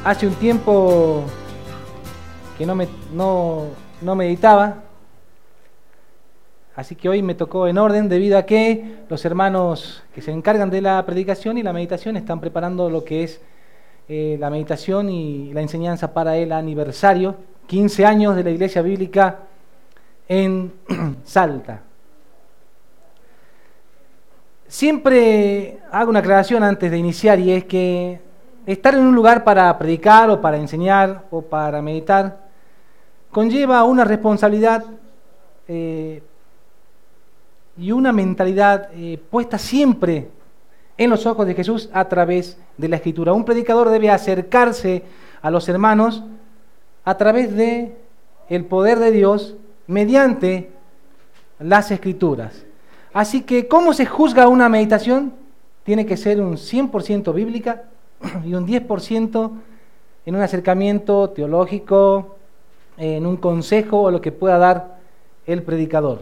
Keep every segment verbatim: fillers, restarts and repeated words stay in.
hace un tiempo que no, me, no, no meditaba, así que hoy me tocó en orden debido a que los hermanos que se encargan de la predicación y la meditación están preparando lo que es eh, la meditación y la enseñanza para el aniversario, quince años de la Iglesia Bíblica en Salta. Siempre hago una aclaración antes de iniciar, y es que estar en un lugar para predicar o para enseñar o para meditar conlleva una responsabilidad eh, y una mentalidad eh, puesta siempre en los ojos de Jesús a través de la Escritura. Un predicador debe acercarse a los hermanos a través de el poder de Dios mediante las Escrituras. Así que, ¿cómo se juzga una meditación? Tiene que ser un cien por ciento bíblica y un diez por ciento en un acercamiento teológico, en un consejo o lo que pueda dar el predicador.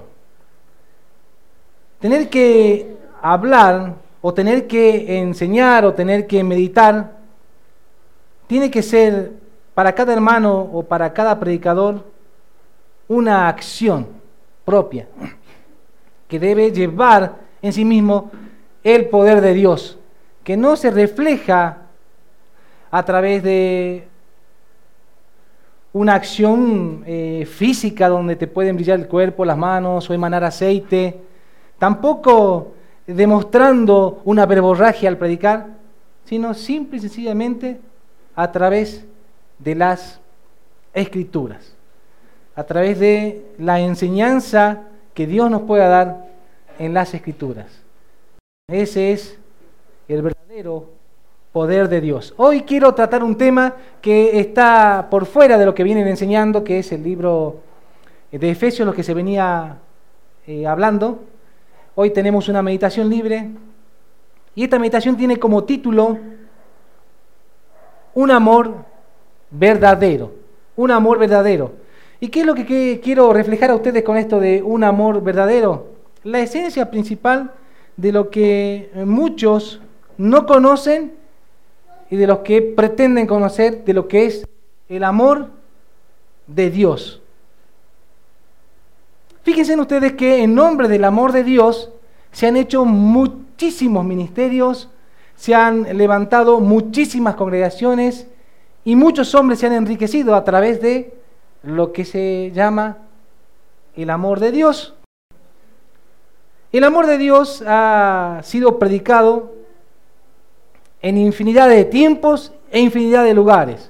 Tener que hablar o tener que enseñar o tener que meditar tiene que ser para cada hermano o para cada predicador una acción propia que debe llevar en sí mismo el poder de Dios, que no se refleja a través de una acción eh, física donde te pueden brillar el cuerpo, las manos o emanar aceite, tampoco demostrando una verborragia al predicar, sino simple y sencillamente a través de las Escrituras, a través de la enseñanza que Dios nos pueda dar en las Escrituras. Ese es el verdadero poder de Dios. Hoy quiero tratar un tema que está por fuera de lo que vienen enseñando, que es el libro de Efesios, lo que se venía eh, hablando. Hoy tenemos una meditación libre y esta meditación tiene como título Un amor verdadero. Un amor verdadero. ¿Y qué es lo que, que quiero reflejar a ustedes con esto de un amor verdadero? La esencia principal de lo que muchos no conocen y de los que pretenden conocer de lo que es el amor de Dios. Fíjense ustedes que en nombre del amor de Dios se han hecho muchísimos ministerios, se han levantado muchísimas congregaciones y muchos hombres se han enriquecido a través de lo que se llama el amor de Dios. El amor de Dios ha sido predicado en infinidad de tiempos e infinidad de lugares.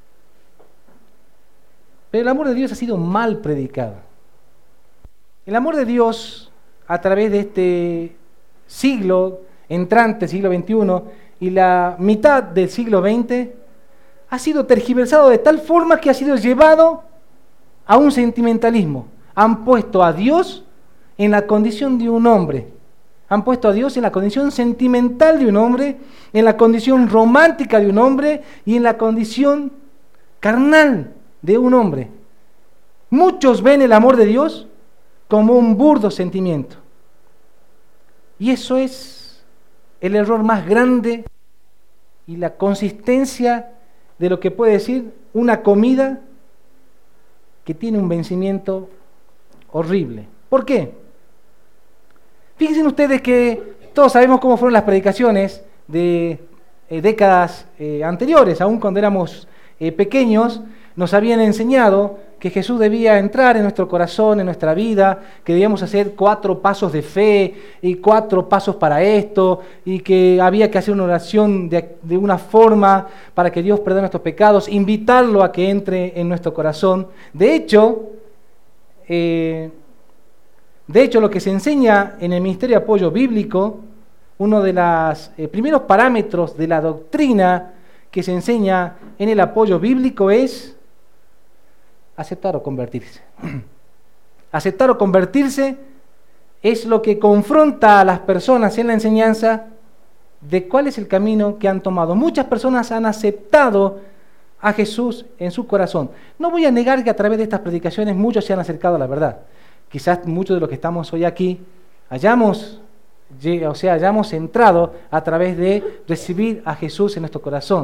Pero el amor de Dios ha sido mal predicado. El amor de Dios, a través de este siglo entrante, siglo veintiuno, y la mitad del siglo veinte, ha sido tergiversado de tal forma que ha sido llevado a un sentimentalismo. Han puesto a Dios en la condición de un hombre. Han puesto a Dios en la condición sentimental de un hombre, en la condición romántica de un hombre y en la condición carnal de un hombre. Muchos ven el amor de Dios como un burdo sentimiento. Y eso es el error más grande y la consistencia de lo que puede decir una comida que tiene un vencimiento horrible. ¿Por qué? Fíjense ustedes que todos sabemos cómo fueron las predicaciones de eh, décadas eh, anteriores. Aún cuando éramos eh, pequeños, nos habían enseñado que Jesús debía entrar en nuestro corazón, en nuestra vida, que debíamos hacer cuatro pasos de fe y cuatro pasos para esto, y que había que hacer una oración de, de una forma para que Dios perdone nuestros pecados, invitarlo a que entre en nuestro corazón. De hecho, eh, de hecho, lo que se enseña en el Ministerio de Apoyo Bíblico, uno de los eh, primeros parámetros de la doctrina que se enseña en el apoyo bíblico es aceptar o convertirse. Aceptar o convertirse es lo que confronta a las personas en la enseñanza de cuál es el camino que han tomado. Muchas personas han aceptado a Jesús en su corazón. No voy a negar que a través de estas predicaciones muchos se han acercado a la verdad. Quizás muchos de los que estamos hoy aquí hayamos, o sea, hayamos entrado a través de recibir a Jesús en nuestro corazón.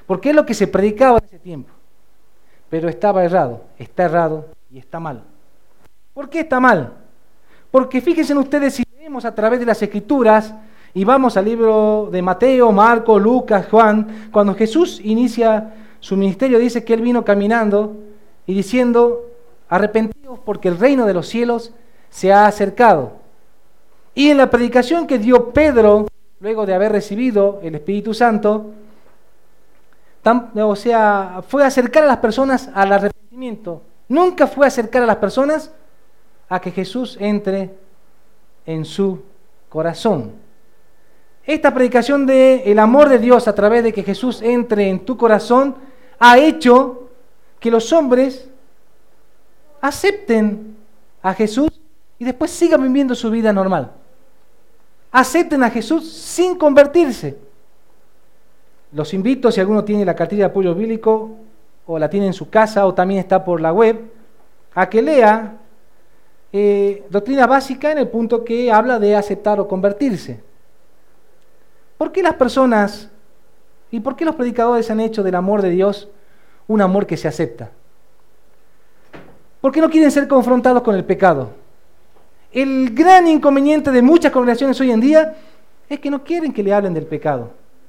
porque es lo que se predicaba en ese tiempo. Pero estaba errado, está errado y está mal. ¿Por qué está mal? Porque fíjense ustedes, si leemos a través de las Escrituras y vamos al libro de Mateo, Marcos, Lucas, Juan, cuando Jesús inicia su ministerio dice que Él vino caminando y diciendo, arrepentidos porque el reino de los cielos se ha acercado. Y en la predicación que dio Pedro, luego de haber recibido el Espíritu Santo, tam, o sea, fue a acercar a las personas al arrepentimiento. Nunca fue a acercar a las personas a que Jesús entre en su corazón. Esta predicación del amor de Dios a través de que Jesús entre en tu corazón ha hecho que los hombres acepten a Jesús y después sigan viviendo su vida normal. Acepten a Jesús sin convertirse. Los invito, si alguno tiene la cartilla de apoyo bíblico o la tiene en su casa o también está por la web, a que lea Eh, doctrina básica en el punto que habla de aceptar o convertirse. ¿Por qué las personas y por qué los predicadores han hecho del amor de Dios un amor que se acepta? Porque no quieren ser confrontados con el pecado. El gran inconveniente de muchas congregaciones hoy en día es que no quieren que le hablen del pecado.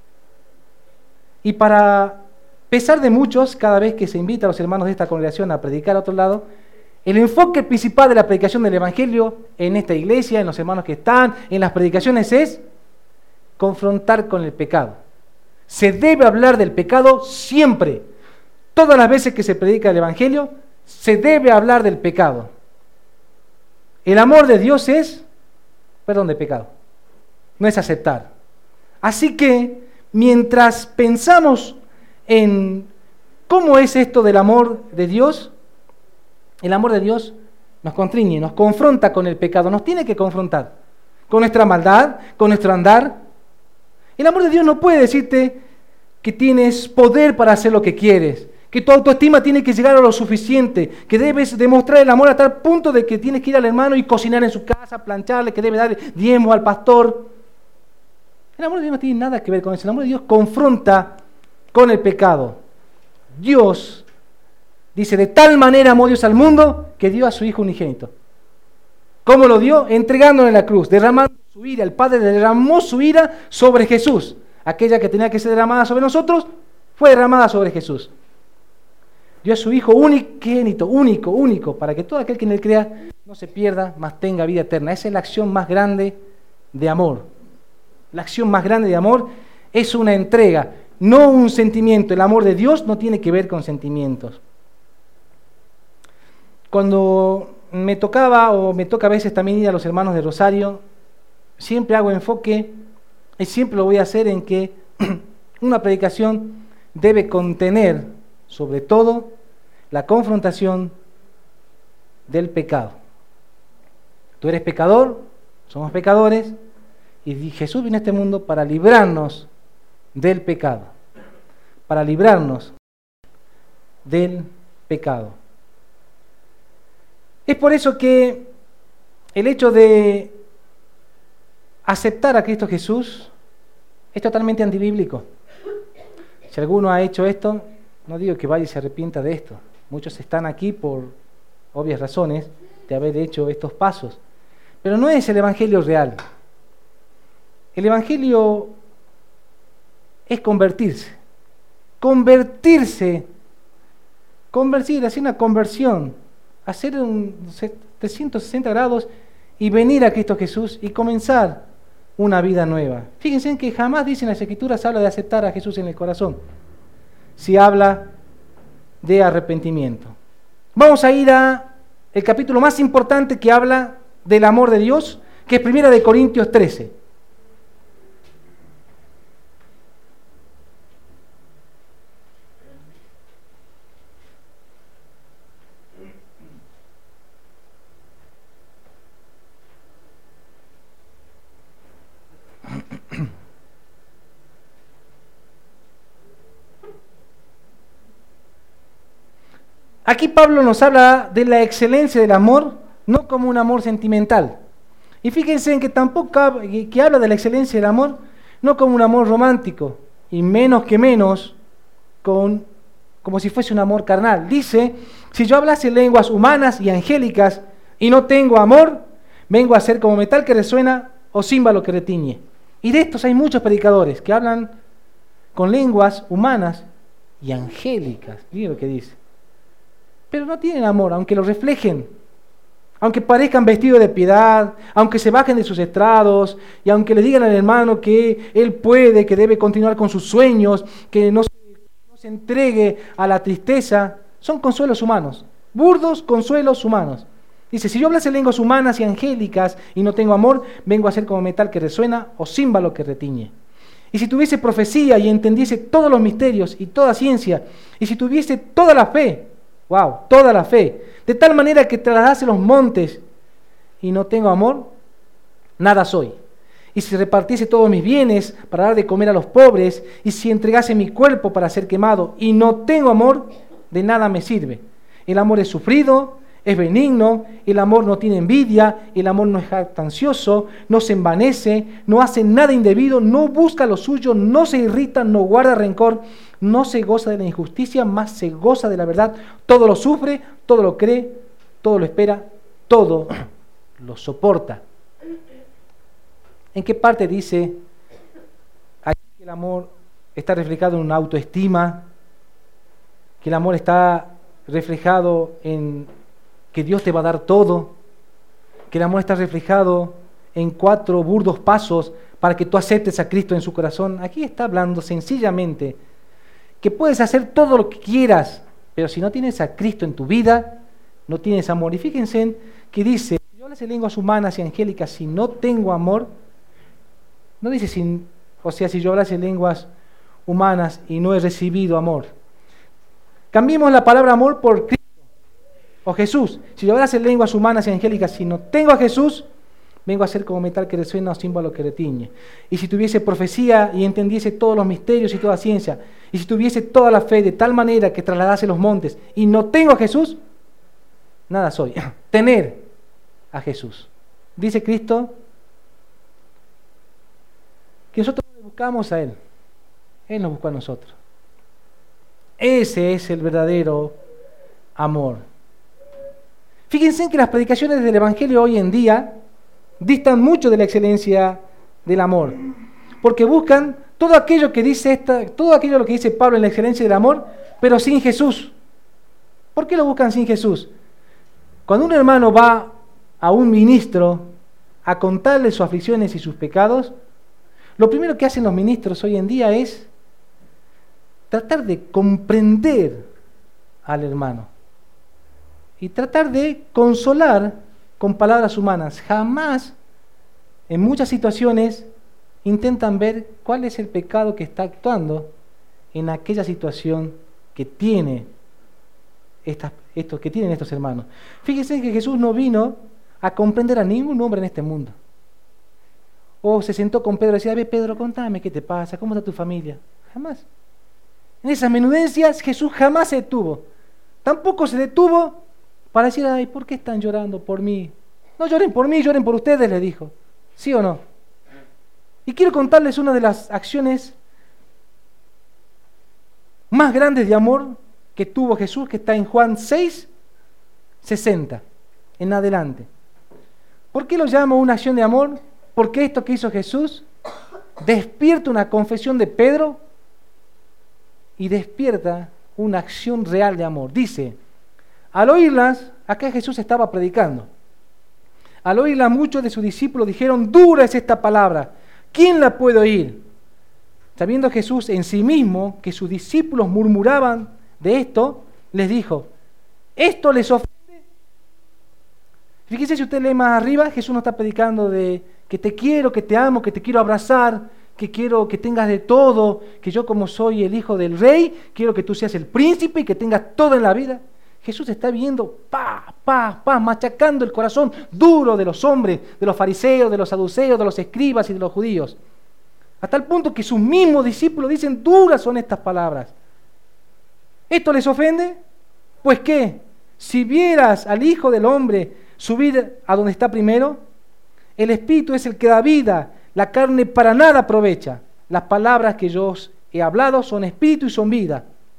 Y para pesar de muchos, cada vez que se invita a los hermanos de esta congregación a predicar a otro lado, el enfoque principal de la predicación del Evangelio en esta iglesia, en los hermanos que están, en las predicaciones es confrontar con el pecado. Se debe hablar del pecado siempre. Todas las veces que se predica el Evangelio, se debe hablar del pecado. El amor de Dios es perdón de pecado, no es aceptar. Así que, mientras pensamos en cómo es esto del amor de Dios, el amor de Dios nos constriñe, nos confronta con el pecado, nos tiene que confrontar con nuestra maldad, con nuestro andar. El amor de Dios no puede decirte que tienes poder para hacer lo que quieres, que tu autoestima tiene que llegar a lo suficiente, que debes demostrar el amor a tal punto de que tienes que ir al hermano y cocinar en su casa, plancharle, que debe dar diezmo al pastor. El amor de Dios no tiene nada que ver con eso. El amor de Dios confronta con el pecado. Dios dice, de tal manera amó Dios al mundo que dio a su Hijo unigénito. ¿Cómo lo dio? Entregándolo en la cruz, derramando su ira. El Padre derramó su ira sobre Jesús. Aquella que tenía que ser derramada sobre nosotros, fue derramada sobre Jesús. Dio a su Hijo unigénito, único, único, para que todo aquel que en él crea no se pierda, mas tenga vida eterna. Esa es la acción más grande de amor. La acción más grande de amor es una entrega, no un sentimiento. El amor de Dios no tiene que ver con sentimientos. Cuando me tocaba, o me toca a veces también ir a los hermanos de Rosario, siempre hago enfoque, y siempre lo voy a hacer en que una predicación debe contener, sobre todo, la confrontación del pecado. Tú eres pecador, somos pecadores, y Jesús vino a este mundo para librarnos del pecado, para librarnos del pecado. Es por eso que el hecho de aceptar a Cristo Jesús es totalmente antibíblico. Si alguno ha hecho esto, no digo que vaya y se arrepienta de esto. Muchos están aquí por obvias razones de haber hecho estos pasos. Pero no es el Evangelio real. El Evangelio es convertirse. Convertirse. Convertir, hacer una conversión. Hacer un trescientos sesenta grados y venir a Cristo Jesús y comenzar una vida nueva. Fíjense en que jamás dicen las Escrituras habla de aceptar a Jesús en el corazón, si habla de arrepentimiento. Vamos a ir a el capítulo más importante que habla del amor de Dios, que es Primera de Corintios trece. Aquí Pablo nos habla de la excelencia del amor, no como un amor sentimental. Y fíjense en que tampoco que habla de la excelencia del amor, no como un amor romántico, y menos que menos con, como si fuese un amor carnal. Dice, si yo hablase lenguas humanas y angélicas y no tengo amor, vengo a ser como metal que resuena o címbalo que retiñe. Y de estos hay muchos predicadores que hablan con lenguas humanas y angélicas. Miren lo que dice. Pero no tienen amor, aunque lo reflejen, aunque parezcan vestidos de piedad, aunque se bajen de sus estrados y aunque le digan al hermano que él puede, que debe continuar con sus sueños, que no se, no se entregue a la tristeza, son consuelos humanos, burdos consuelos humanos. Dice, si yo hablase lenguas humanas y angélicas y no tengo amor, vengo a ser como metal que resuena o címbalo que retiñe. Y si tuviese profecía y entendiese todos los misterios y toda ciencia, y si tuviese toda la fe, wow, toda la fe, de tal manera que trasladase los montes y no tengo amor, nada soy. Y si repartiese todos mis bienes para dar de comer a los pobres, y si entregase mi cuerpo para ser quemado y no tengo amor, de nada me sirve. El amor es sufrido, es benigno, el amor no tiene envidia, el amor no es jactancioso, no se envanece, no hace nada indebido, no busca lo suyo, no se irrita, no guarda rencor, no se goza de la injusticia, más se goza de la verdad. Todo lo sufre, todo lo cree, todo lo espera, todo lo soporta. ¿En qué parte dice aquí que el amor está reflejado en una autoestima, que el amor está reflejado en que Dios te va a dar todo, que el amor está reflejado en cuatro burdos pasos para que tú aceptes a Cristo en su corazón? Aquí está hablando sencillamente que puedes hacer todo lo que quieras, pero si no tienes a Cristo en tu vida, no tienes amor. Y fíjense que dice, si yo hablas en lenguas humanas y angélicas, si no tengo amor, no dice, sin, o sea, si yo hablas en lenguas humanas y no he recibido amor. Cambiemos la palabra amor por Cristo o Jesús. Si yo hablas en lenguas humanas y angélicas, si no tengo a Jesús, vengo a ser como metal que resuena o címbalo que retiñe. Y si tuviese profecía y entendiese todos los misterios y toda ciencia, y si tuviese toda la fe de tal manera que trasladase los montes, y no tengo a Jesús, nada soy. Tener a Jesús. Dice Cristo que nosotros buscamos a Él. Él nos buscó a nosotros. Ese es el verdadero amor. Fíjense que las predicaciones del Evangelio hoy en día distan mucho de la excelencia del amor, porque buscan todo aquello que dice esta, todo aquello lo que dice Pablo en la excelencia del amor, pero sin Jesús. ¿Por qué lo buscan sin Jesús? Cuando un hermano va a un ministro a contarle sus aflicciones y sus pecados, lo primero que hacen los ministros hoy en día es tratar de comprender al hermano y tratar de consolar con palabras humanas. Jamás, en muchas situaciones, intentan ver cuál es el pecado que está actuando en aquella situación que tiene estas, estos, que tienen estos hermanos. Fíjense que Jesús no vino a comprender a ningún hombre en este mundo. O se sentó con Pedro y decía, a ver, Pedro, contame qué te pasa, cómo está tu familia. Jamás. En esas menudencias Jesús jamás se detuvo. Tampoco se detuvo para decir, ay, ¿por qué están llorando por mí? No lloren por mí, lloren por ustedes, le dijo. ¿Sí o no? Y quiero contarles una de las acciones más grandes de amor que tuvo Jesús, que está en Juan seis, sesenta, en adelante. ¿Por qué lo llamo una acción de amor? Porque esto que hizo Jesús despierta una confesión de Pedro y despierta una acción real de amor. Dice, al oírlas, acá Jesús estaba predicando. Al oírla, muchos de sus discípulos dijeron, dura es esta palabra, ¿quién la puede oír? Sabiendo Jesús en sí mismo que sus discípulos murmuraban de esto, les dijo, ¿esto les ofende? Fíjese, si usted lee más arriba, Jesús no está predicando de que te quiero, que te amo, que te quiero abrazar, que quiero que tengas de todo, que yo como soy el hijo del rey, quiero que tú seas el príncipe y que tengas todo en la vida. Jesús está viendo, pa, pa, pa, machacando el corazón duro de los hombres, de los fariseos, de los saduceos, de los escribas y de los judíos. Hasta el punto que sus mismos discípulos dicen, duras son estas palabras. ¿Esto les ofende? Pues ¿qué? Si vieras al Hijo del Hombre subir a donde está primero, el Espíritu es el que da vida, la carne para nada aprovecha. Las palabras que yo os he hablado son espíritu y son vida.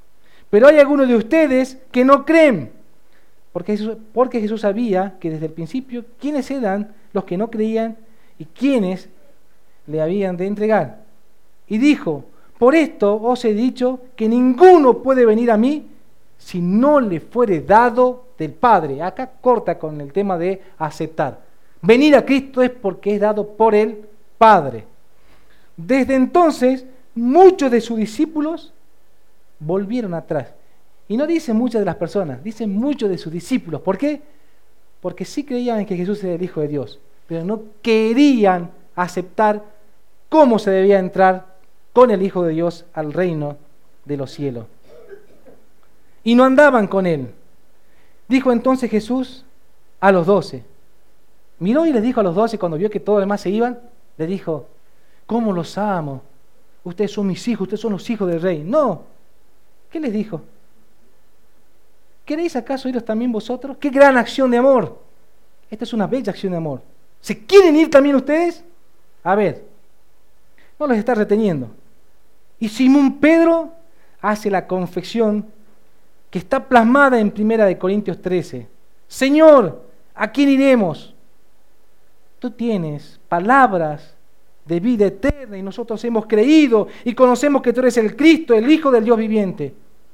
Pero hay algunos de ustedes que no creen, porque Jesús, porque Jesús sabía que desde el principio quiénes eran los que no creían y quiénes le habían de entregar. Y dijo, por esto os he dicho que ninguno puede venir a mí si no le fuere dado del Padre. Acá corta con el tema de aceptar. Venir a Cristo es porque es dado por el Padre. Desde entonces, muchos de sus discípulos volvieron atrás. Y no dicen muchas de las personas, dicen muchos de sus discípulos. ¿Por qué? Porque sí creían que Jesús era el Hijo de Dios, pero no querían aceptar cómo se debía entrar con el Hijo de Dios al reino de los cielos. Y no andaban con él. Dijo entonces Jesús a los doce. Miró y les dijo a los doce, cuando vio que todos los demás se iban, le dijo, ¿cómo los amo? Ustedes son mis hijos, ustedes son los hijos del rey. No. ¿Qué les dijo? ¿Queréis acaso iros también vosotros? ¡Qué gran acción de amor! Esta es una bella acción de amor. ¿Se quieren ir también ustedes? A ver, no los está reteniendo. Y Simón Pedro hace la confesión que está plasmada en primera de Corintios trece. Señor, ¿a quién iremos? Tú tienes palabras de vida eterna y nosotros hemos creído y conocemos que tú eres el Cristo, el Hijo del Dios viviente.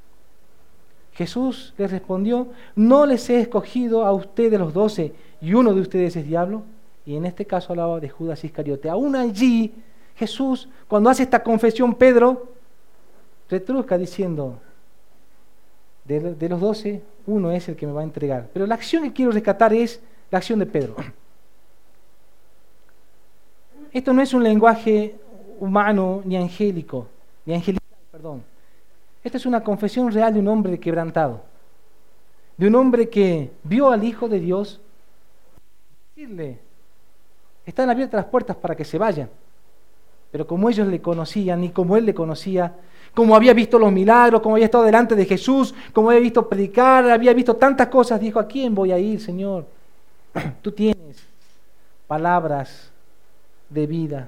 Jesús les respondió, no les he escogido a ustedes los doce y uno de ustedes es diablo. Y en este caso hablaba de Judas Iscariote. Aún allí, Jesús, cuando hace esta confesión, Pedro retrusca diciendo, de, de los doce, uno es el que me va a entregar. Pero la acción que quiero rescatar es la acción de Pedro. Esto no es un lenguaje humano ni angélico, ni angelical, perdón. Esta es una confesión real de un hombre quebrantado, de un hombre que vio al Hijo de Dios decirle, están abiertas las puertas para que se vayan, pero como ellos le conocían y como él le conocía, como había visto los milagros, como había estado delante de Jesús, como había visto predicar, había visto tantas cosas, dijo, ¿a quién voy a ir, Señor? Tú tienes palabras de vida.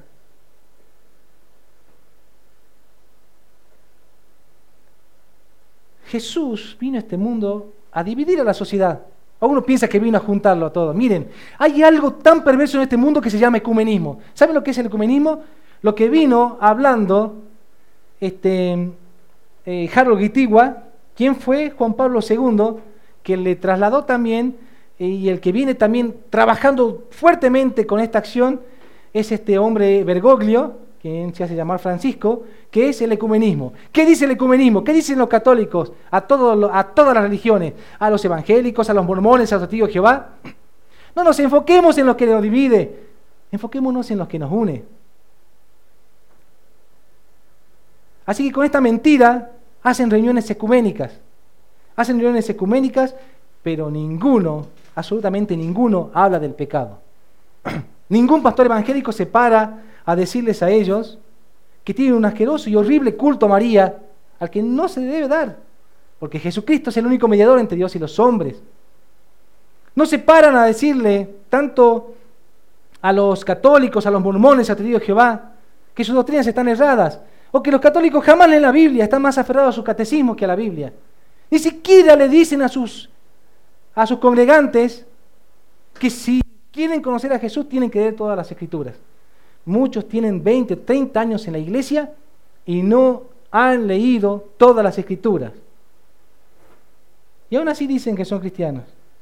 Jesús vino a este mundo a dividir a la sociedad. A uno piensa que vino a juntarlo a todos. Miren, hay algo tan perverso en este mundo que se llama ecumenismo. ¿Saben lo que es el ecumenismo? Lo que vino hablando este, eh, Harold Wittigwa, ¿quién fue? Juan Pablo segundo, que le trasladó también, eh, y el que viene también trabajando fuertemente con esta acción, es este hombre Bergoglio, quien se hace llamar Francisco, que es el ecumenismo. ¿Qué dice el ecumenismo? ¿Qué dicen los católicos? A, todo, a todas las religiones, a los evangélicos, a los mormones, a los testigos de Jehová. No nos enfoquemos en lo que nos divide, enfoquémonos en lo que nos une. Así que con esta mentira hacen reuniones ecuménicas. Hacen reuniones ecuménicas, pero ninguno, absolutamente ninguno, habla del pecado. Ningún pastor evangélico se para a decirles a ellos que tienen un asqueroso y horrible culto a María al que no se debe dar, porque Jesucristo es el único mediador entre Dios y los hombres. No se paran a decirle tanto a los católicos, a los mormones, a testigos de Jehová, que sus doctrinas están erradas, o que los católicos jamás leen la Biblia, están más aferrados a su catecismo que a la Biblia. Ni siquiera le dicen a sus, a sus congregantes que si quieren conocer a Jesús tienen que leer todas las Escrituras. Muchos tienen veinte, treinta años en la iglesia y no han leído todas las Escrituras. Y aún así dicen que son cristianos.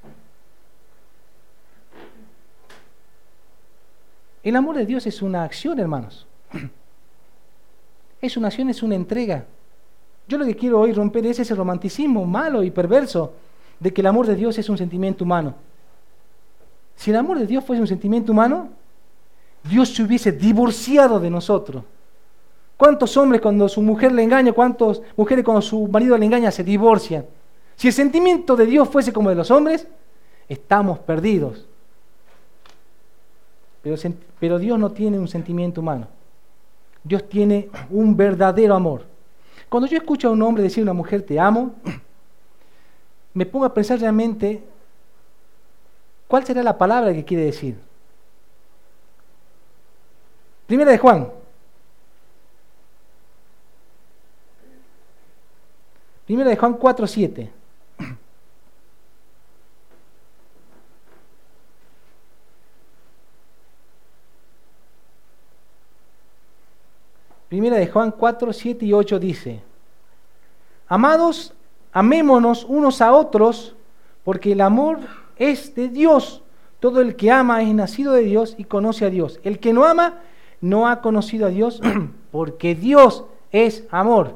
El amor de Dios es una acción, hermanos. Es una acción, es una entrega. Yo lo que quiero hoy romper es ese romanticismo malo y perverso de que el amor de Dios es un sentimiento humano. Si el amor de Dios fuese un sentimiento humano, Dios se hubiese divorciado de nosotros. ¿Cuántos hombres cuando su mujer le engaña, cuántas mujeres cuando su marido le engaña se divorcian? Si el sentimiento de Dios fuese como de los hombres, estamos perdidos. Pero, pero Dios no tiene un sentimiento humano. Dios tiene un verdadero amor. Cuando yo escucho a un hombre decir a una mujer te amo, me pongo a pensar realmente cuál será la palabra que quiere decir. Primera de Juan. Primera de Juan cuatro, siete. Primera de Juan cuatro, siete y ocho dice: Amados, amémonos unos a otros, porque el amor es de Dios. Todo el que ama es nacido de Dios y conoce a Dios. El que no ama no ha conocido a Dios, porque Dios es amor.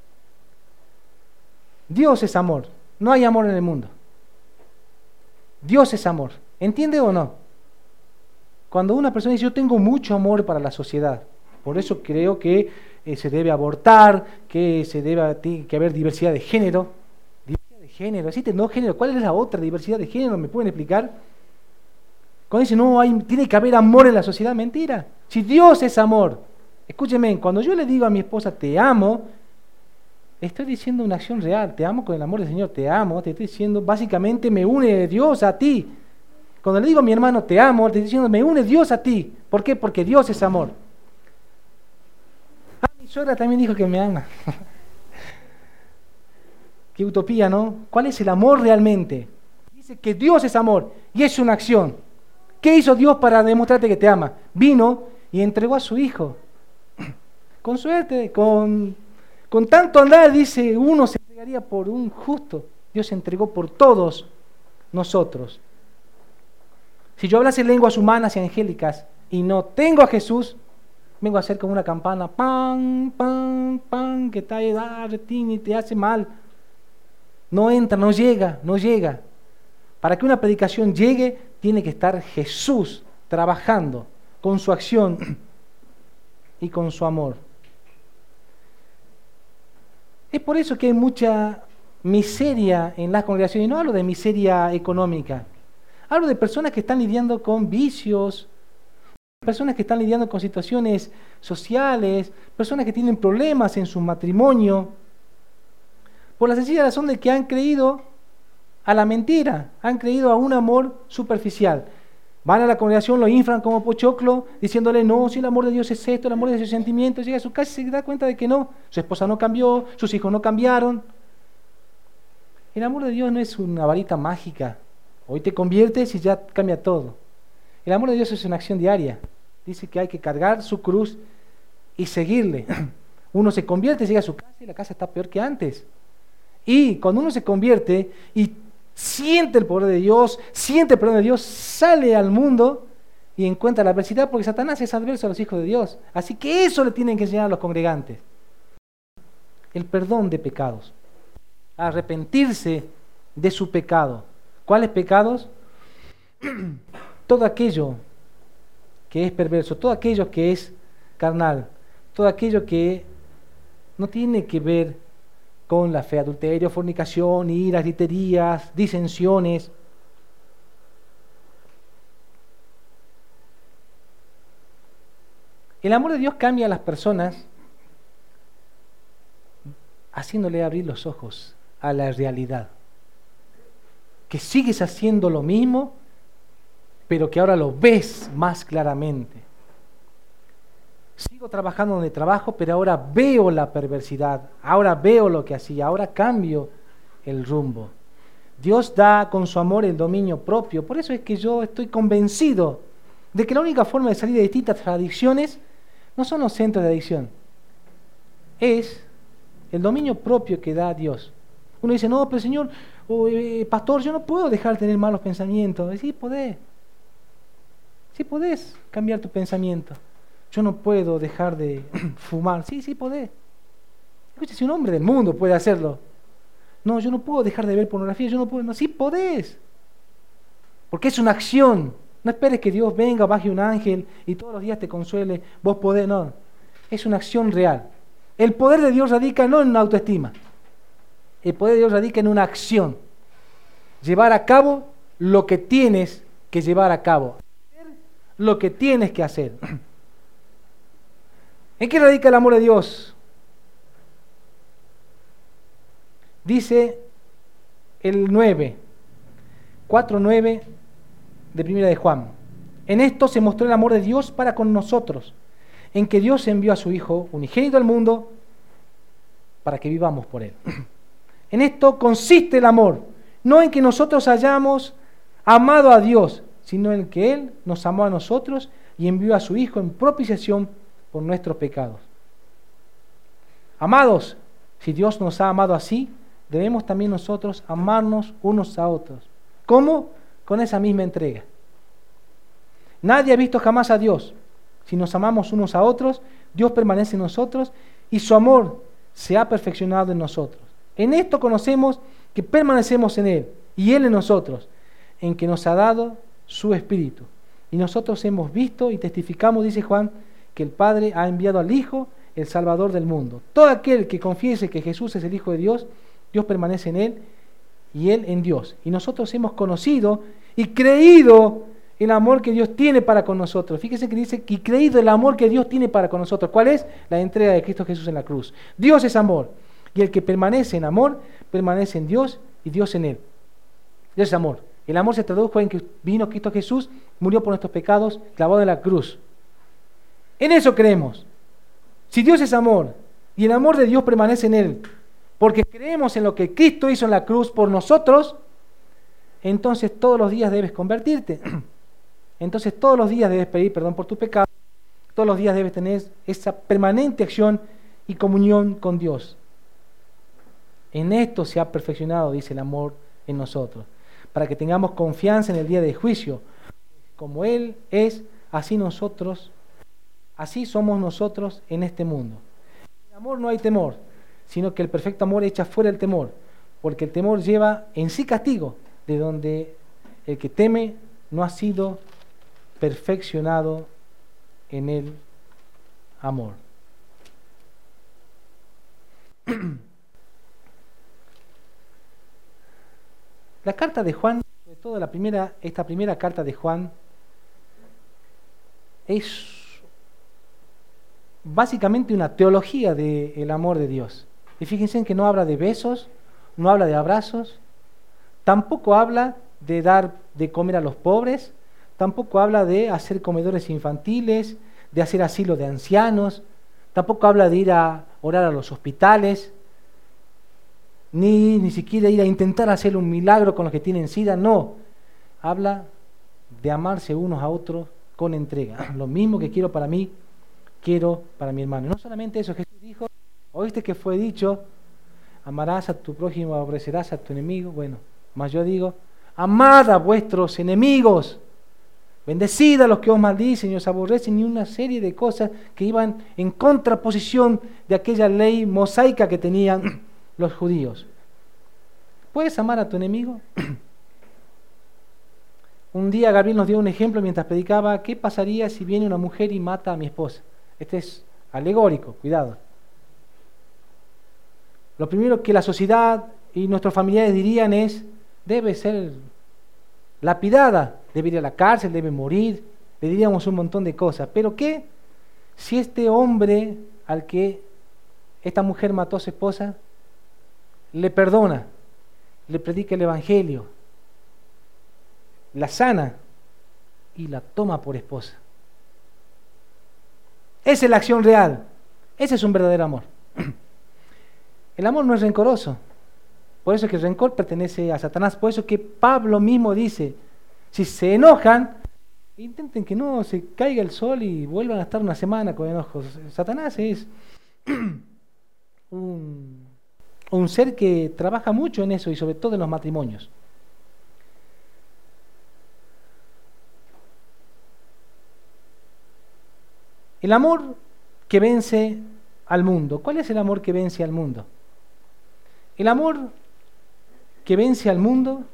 Dios es amor. No hay amor en el mundo. Dios es amor. ¿Entiende o no? Cuando una persona dice, yo tengo mucho amor para la sociedad, por eso creo que eh, se debe abortar, que se debe tiene que haber diversidad de género. Diversidad de género, ¿existe no género? ¿Cuál es la otra diversidad de género? ¿Me pueden explicar? Cuando dice, no, hay, tiene que haber amor en la sociedad, mentira. Si Dios es amor, escúcheme, cuando yo le digo a mi esposa, te amo, estoy diciendo una acción real, te amo con el amor del Señor, te amo, te estoy diciendo, básicamente me une Dios a ti. Cuando le digo a mi hermano, te amo, te estoy diciendo, me une Dios a ti. ¿Por qué? Porque Dios es amor. Ah, mi suegra también dijo que me ama. Qué utopía, ¿no? ¿Cuál es el amor realmente? Dice que Dios es amor y es una acción. ¿Qué hizo Dios para demostrarte que te ama? Vino y entregó a su Hijo. Con suerte, con, con tanto andar, dice, uno se entregaría por un justo. Dios se entregó por todos nosotros. Si yo hablase lenguas humanas y angélicas y no tengo a Jesús, vengo a hacer como una campana, pan, pan, pan, que está ahí, ah, y te hace mal. No entra, no llega, no llega. Para que una predicación llegue, tiene que estar Jesús trabajando con su acción y con su amor. Es por eso que hay mucha miseria en las congregaciones. Y no hablo de miseria económica. Hablo de personas que están lidiando con vicios, personas que están lidiando con situaciones sociales, personas que tienen problemas en su matrimonio, por la sencilla razón de que han creído a la mentira, han creído a un amor superficial. Van a la congregación, lo inflan como pochoclo, diciéndole, no, si el amor de Dios es esto, el amor de Dios es sentimientos. Llega a su casa y se da cuenta de que no, su esposa no cambió, sus hijos no cambiaron. El amor de Dios no es una varita mágica. Hoy te conviertes y ya cambia todo. El amor de Dios es una acción diaria. Dice que hay que cargar su cruz y seguirle. Uno se convierte, llega a su casa y la casa está peor que antes. Y cuando uno se convierte y siente el poder de Dios, siente el perdón de Dios, sale al mundo y encuentra la adversidad, porque Satanás es adverso a los hijos de Dios. Así que eso le tienen que enseñar a los congregantes. El perdón de pecados. Arrepentirse de su pecado. ¿Cuáles pecados? Todo aquello que es perverso, todo aquello que es carnal, todo aquello que no tiene que ver con la fe, adulterio, fornicación, iras, griterías, disensiones. El amor de Dios cambia a las personas haciéndole abrir los ojos a la realidad. Que sigues haciendo lo mismo, pero que ahora lo ves más claramente. Sigo trabajando donde trabajo, pero ahora veo la perversidad, ahora veo lo que hacía, ahora cambio el rumbo. Dios da con su amor el dominio propio. Por eso es que yo estoy convencido de que la única forma de salir de distintas adicciones no son los centros de adicción, es el dominio propio que da Dios. Uno dice, no, pero Señor, oh, eh, pastor, yo no puedo dejar de tener malos pensamientos. Sí, podés. Sí podés cambiar tu pensamiento. Yo no puedo dejar de fumar. Sí, sí podés. Escucha, si un hombre del mundo puede hacerlo. No, yo no puedo dejar de ver pornografía. Yo no puedo. No, sí podés. Porque es una acción. No esperes que Dios venga, baje un ángel y todos los días te consuele. Vos podés, no. Es una acción real. El poder de Dios radica no en una autoestima. El poder de Dios radica en una acción. Llevar a cabo lo que tienes que llevar a cabo. Hacer lo que tienes que hacer. ¿En qué radica el amor de Dios? Dice el nueve, cuatro nueve de Primera de Juan. En esto se mostró el amor de Dios para con nosotros, en que Dios envió a su Hijo unigénito al mundo para que vivamos por Él. En esto consiste el amor, no en que nosotros hayamos amado a Dios, sino en que Él nos amó a nosotros y envió a su Hijo en propiciación por nuestros pecados. Amados, si Dios nos ha amado así, debemos también nosotros amarnos unos a otros. ¿Cómo? Con esa misma entrega. Nadie ha visto jamás a Dios. Si nos amamos unos a otros, Dios permanece en nosotros y su amor se ha perfeccionado en nosotros. En esto conocemos que permanecemos en Él y Él en nosotros, en que nos ha dado su Espíritu. Y nosotros hemos visto y testificamos, dice Juan, que el Padre ha enviado al Hijo, el Salvador del mundo. Todo aquel que confiese que Jesús es el Hijo de Dios, Dios permanece en Él y Él en Dios. Y nosotros hemos conocido y creído el amor que Dios tiene para con nosotros. Fíjense que dice, y creído el amor que Dios tiene para con nosotros. ¿Cuál es? La entrega de Cristo Jesús en la cruz. Dios es amor. Y el que permanece en amor, permanece en Dios y Dios en Él. Dios es amor. El amor se tradujo en que vino Cristo Jesús, murió por nuestros pecados, clavado en la cruz. En eso creemos. Si Dios es amor y el amor de Dios permanece en Él, porque creemos en lo que Cristo hizo en la cruz por nosotros, entonces todos los días debes convertirte. Entonces todos los días debes pedir perdón por tu pecado. Todos los días debes tener esa permanente acción y comunión con Dios. En esto se ha perfeccionado, dice, el amor en nosotros, para que tengamos confianza en el día de juicio. Como Él es, así nosotros, así somos nosotros en este mundo. En el amor no hay temor, sino que el perfecto amor echa fuera el temor, porque el temor lleva en sí castigo, de donde el que teme no ha sido perfeccionado en el amor. La carta de Juan, sobre todo la primera, esta primera carta de Juan, es básicamente una teología del amor de Dios. Y fíjense en que no habla de besos, no habla de abrazos, tampoco habla de dar de comer a los pobres, tampoco habla de hacer comedores infantiles, de hacer asilo de ancianos, tampoco habla de ir a orar a los hospitales, ni, ni siquiera ir a intentar hacer un milagro con los que tienen SIDA, no. Habla de amarse unos a otros con entrega. Lo mismo que quiero para mí, quiero para mi hermano. Y no solamente eso, Jesús dijo, oíste que fue dicho, amarás a tu prójimo, aborrecerás a tu enemigo. Bueno, más yo digo, amad a vuestros enemigos, bendecid a los que os maldicen y os aborrecen, y una serie de cosas que iban en contraposición de aquella ley mosaica que tenían los judíos. ¿Puedes amar a tu enemigo? Un día Gabriel nos dio un ejemplo mientras predicaba, ¿qué pasaría si viene una mujer y mata a mi esposa? Este es alegórico, cuidado. Lo primero que la sociedad y nuestros familiares dirían es, debe ser lapidada, debe ir a la cárcel, debe morir, le diríamos un montón de cosas. ¿Pero qué si este hombre al que esta mujer mató a su esposa le perdona, le predica el evangelio, la sana y la toma por esposa? Esa es la acción real. Ese es un verdadero amor. El amor no es rencoroso. Por eso es que el rencor pertenece a Satanás. Por eso es que Pablo mismo dice, si se enojan, intenten que no se caiga el sol y vuelvan a estar una semana con enojos. Satanás es un, un ser que trabaja mucho en eso y sobre todo en los matrimonios. El amor que vence al mundo. ¿Cuál es el amor que vence al mundo? El amor que vence al mundo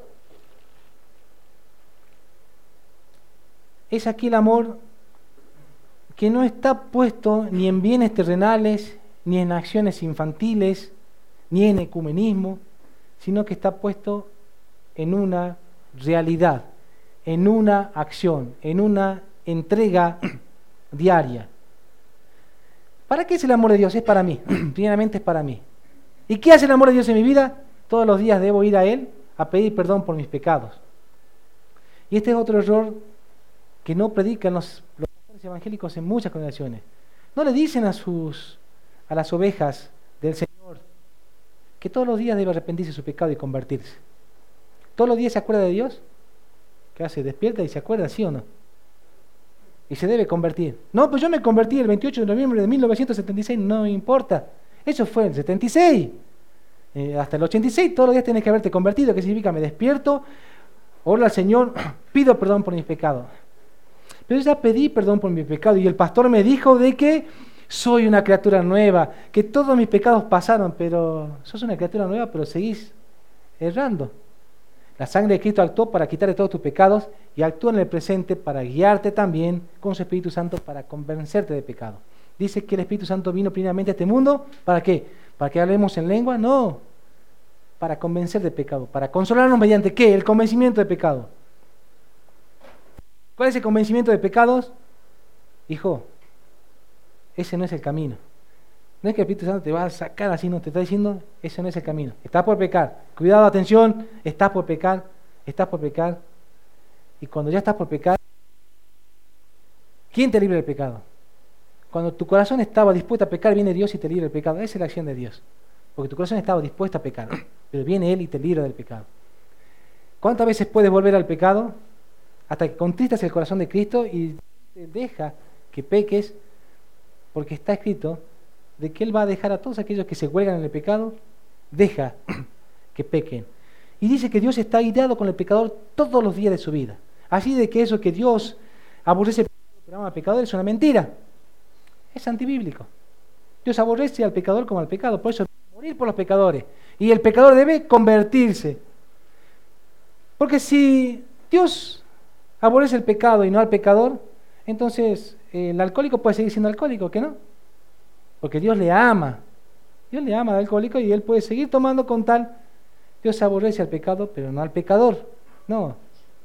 es aquel amor que no está puesto ni en bienes terrenales, ni en acciones infantiles, ni en ecumenismo, sino que está puesto en una realidad, en una acción, en una entrega diaria. ¿Para qué es el amor de Dios? Es para mí, primeramente es para mí. ¿Y qué hace el amor de Dios en mi vida? Todos los días debo ir a Él a pedir perdón por mis pecados. Y este es otro error que no predican los, los pastores evangélicos en muchas congregaciones. No le dicen a sus a las ovejas del Señor que todos los días debe arrepentirse de su pecado y convertirse. ¿Todos los días se acuerda de Dios? ¿Qué hace? ¿Despierta y se acuerda, sí o no? Y se debe convertir. No, pues yo me convertí el veintiocho de noviembre de mil novecientos setenta y seis, no importa. Eso fue el setenta y seis. Eh, hasta el ochenta y seis todos los días tienes que haberte convertido, que significa me despierto, oro al Señor, pido perdón por mis pecados. Pero yo ya pedí perdón por mi pecado y el pastor me dijo de que soy una criatura nueva, que todos mis pecados pasaron, pero sos una criatura nueva, pero seguís errando. La sangre de Cristo actuó para quitarte todos tus pecados y actúa en el presente para guiarte también con su Espíritu Santo para convencerte de pecado. Dice que el Espíritu Santo vino primeramente a este mundo, ¿para qué? ¿Para que hablemos en lengua? No, para convencer de pecado, para consolarnos mediante ¿qué? El convencimiento de pecado. ¿Cuál es el convencimiento de pecados? Hijo, ese no es el camino. No es que el Espíritu Santo te va a sacar así, no, te está diciendo, ese no es el camino. Estás por pecar. Cuidado, atención, estás por pecar, estás por pecar. Y cuando ya estás por pecar, ¿quién te libra del pecado? Cuando tu corazón estaba dispuesto a pecar, viene Dios y te libra del pecado. Esa es la acción de Dios. Porque tu corazón estaba dispuesto a pecar, pero viene Él y te libra del pecado. ¿Cuántas veces puedes volver al pecado? Hasta que contristas el corazón de Cristo y te deja que peques, porque está escrito de que Él va a dejar a todos aquellos que se huelgan en el pecado, deja que pequen. Y dice que Dios está ideado con el pecador todos los días de su vida. Así de que eso que Dios aborrece al pecador, pero ama al pecador, es una mentira. Es antibíblico. Dios aborrece al pecador como al pecado, por eso debe morir por los pecadores. Y el pecador debe convertirse. Porque si Dios aborrece el pecado y no al pecador, entonces eh, el alcohólico puede seguir siendo alcohólico, ¿qué no? Porque Dios le ama. Dios le ama al alcohólico y él puede seguir tomando con tal. Dios aborrece al pecado, pero no al pecador. No.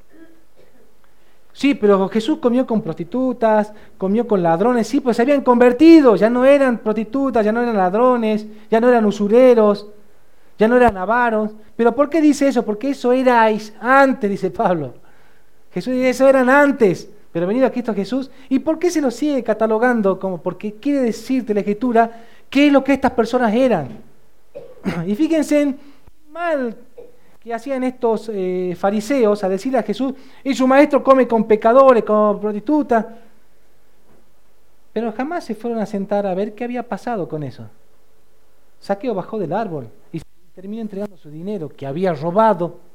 Sí, pero Jesús comió con prostitutas, comió con ladrones. Sí, pues se habían convertido. Ya no eran prostitutas, ya no eran ladrones, ya no eran usureros, ya no eran avaros. ¿Pero por qué dice eso? Porque eso erais antes, dice Pablo. Jesús dice, eso eran antes. Pero venido a Cristo Jesús. ¿Y por qué se lo sigue catalogando? Como porque quiere decirte la Escritura qué es lo que estas personas eran. Y fíjense en mal que hacían estos eh, fariseos a decirle a Jesús, y su maestro come con pecadores, con prostitutas. Pero jamás se fueron a sentar a ver qué había pasado con eso. Zaqueo bajó del árbol y terminó entregando su dinero que había robado.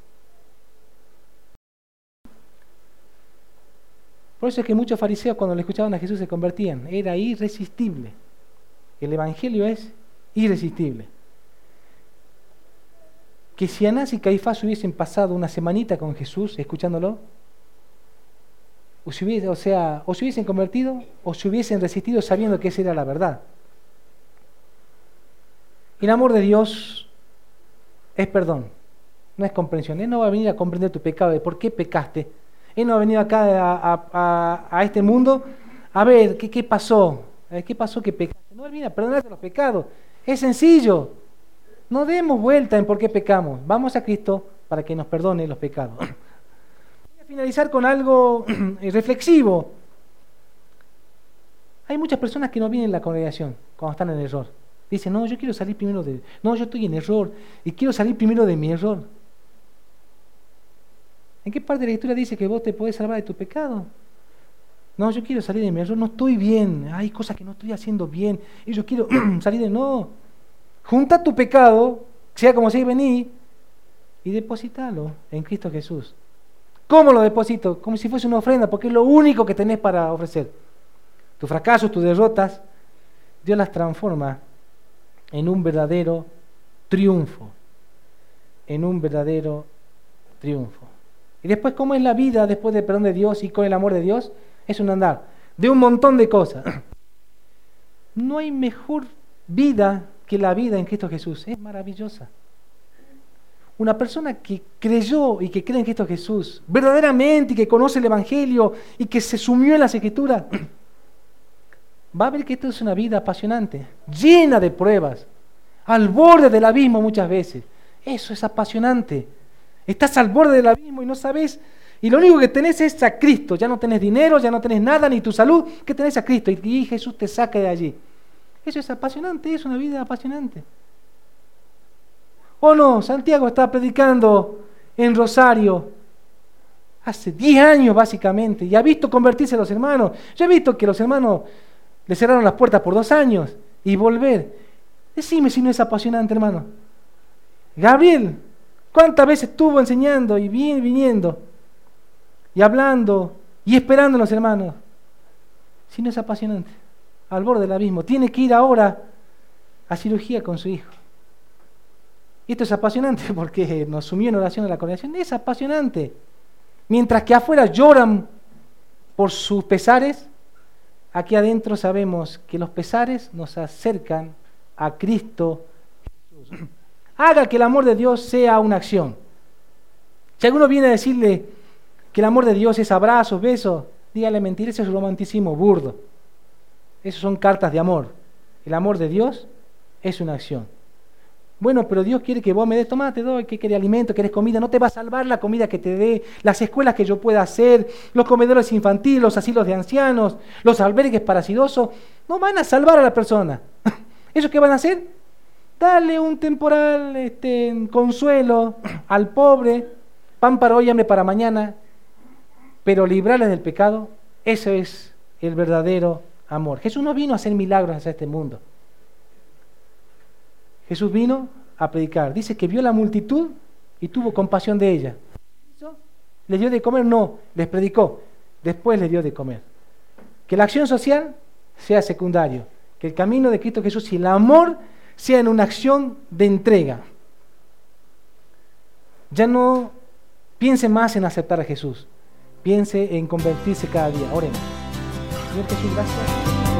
Por eso es que muchos fariseos cuando le escuchaban a Jesús se convertían. Era irresistible. El Evangelio es irresistible. Que si Anás y Caifás hubiesen pasado una semanita con Jesús escuchándolo, o, si hubiese, o sea, o se hubiesen convertido o se hubiesen resistido sabiendo que esa era la verdad. El amor de Dios es perdón, no es comprensión. Él no va a venir a comprender tu pecado, de por qué pecaste. Él no ha venido acá a, a, a, a este mundo a ver qué, qué pasó, qué pasó que pecaste. No, Él viene a perdonarte los pecados. Es sencillo. No demos vuelta en por qué pecamos. Vamos a Cristo para que nos perdone los pecados. Voy a finalizar con algo reflexivo. Hay muchas personas que no vienen a la congregación cuando están en error. Dicen, no, yo quiero salir primero de... No, yo estoy en error y quiero salir primero de mi error. ¿En qué parte de la Escritura dice que vos te podés salvar de tu pecado? No, yo quiero salir de mi error, no estoy bien, hay cosas que no estoy haciendo bien, y yo quiero salir de... No, junta tu pecado, sea como sea y vení, y depositalo en Cristo Jesús. ¿Cómo lo deposito? Como si fuese una ofrenda, porque es lo único que tenés para ofrecer. Tus fracasos, tus derrotas, Dios las transforma en un verdadero triunfo, en un verdadero triunfo. Y después, ¿cómo es la vida después del perdón de Dios y con el amor de Dios? Es un andar de un montón de cosas. No hay mejor vida que la vida en Cristo Jesús. Es maravillosa. Una persona que creyó y que cree en Cristo Jesús, verdaderamente, y que conoce el Evangelio y que se sumió en las Escrituras, va a ver que esto es una vida apasionante, llena de pruebas, al borde del abismo muchas veces. Eso es apasionante. Estás al borde del abismo y no sabes, y lo único que tenés es a Cristo. Ya no tenés dinero, ya no tenés nada, ni tu salud, que tenés a Cristo, y, y Jesús te saca de allí. Eso es apasionante, es una vida apasionante. ¿O no? Santiago está predicando en Rosario hace diez años básicamente y ha visto convertirse a los hermanos. Yo he visto que los hermanos le cerraron las puertas por dos años y volver. Decime si no es apasionante, hermano. Gabriel, ¿cuántas veces estuvo enseñando y bien viniendo y hablando y esperando a los hermanos? Si no es apasionante, al borde del abismo. Tiene que ir ahora a cirugía con su hijo. Y esto es apasionante porque nos sumió en oración a la congregación. Es apasionante. Mientras que afuera lloran por sus pesares, aquí adentro sabemos que los pesares nos acercan a Cristo Jesús. Haga que el amor de Dios sea una acción. Si alguno viene a decirle que el amor de Dios es abrazos, besos, dígale mentira, ese es romanticismo burdo. Esas son cartas de amor. El amor de Dios es una acción. Bueno, pero Dios quiere que vos me des, tomá, te doy, que querés alimento, querés comida, no te va a salvar la comida que te dé, las escuelas que yo pueda hacer, los comedores infantiles, los asilos de ancianos, los albergues para sidosos, no van a salvar a la persona. ¿Eso qué van a hacer? Darle un temporal este, consuelo al pobre, pan para hoy, hambre para mañana, pero librarles del pecado, eso es el verdadero amor. Jesús no vino a hacer milagros hacia este mundo. Jesús vino a predicar. Dice que vio la multitud y tuvo compasión de ella. ¿Les dio de comer? No, les predicó. Después les dio de comer. Que la acción social sea secundario. Que el camino de Cristo Jesús y el amor sean una acción de entrega. Ya no piense más en aceptar a Jesús. Piense en convertirse cada día. Oremos. Señor Jesús, gracias.